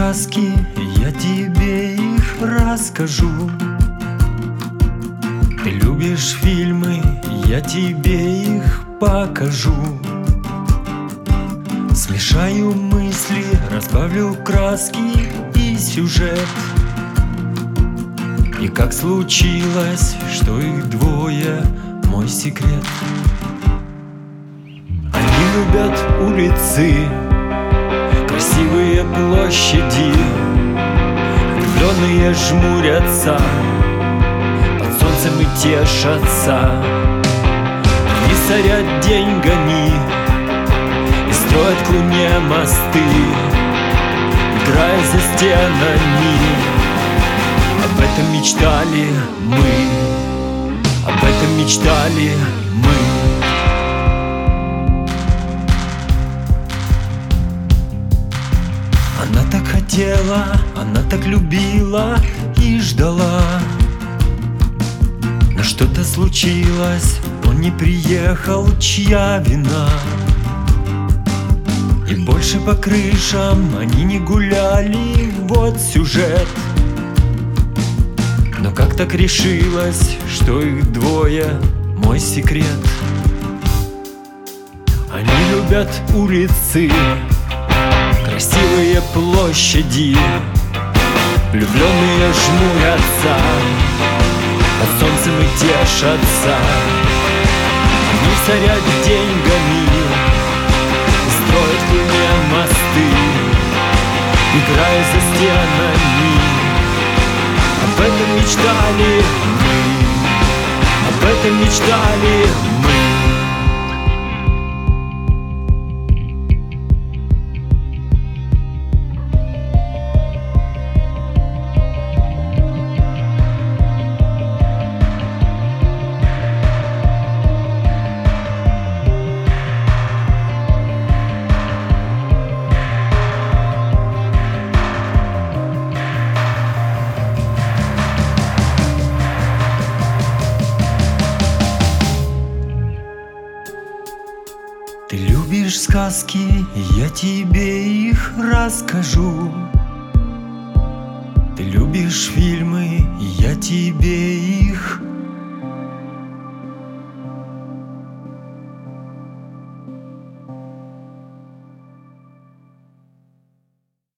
сказки, я тебе их расскажу. Ты любишь фильмы, я тебе их покажу. Смешаю мысли, разбавлю краски и сюжет. И как случилось, что их двое, мой секрет. Они любят улицы, красивые площади, влюбленные жмурятся, под солнцем и тешатся. Они сорят деньгами и строят к луне мосты, играя за стенами. Об этом мечтали мы, об этом мечтали мы. Она так хотела, она так любила и ждала. Но что-то случилось, он не приехал, чья вина? И больше по крышам они не гуляли, вот сюжет. Но как так решилось, что их двое, мой секрет? Они любят улицы, красивые площади, влюбленные жмурятся, под солнцем и тешатся. Они сорят деньгами, строят к луне мосты, играя за стенами. Об этом мечтали мы, об этом мечтали мы. Ты любишь сказки, я тебе их расскажу. Ты любишь фильмы, я тебе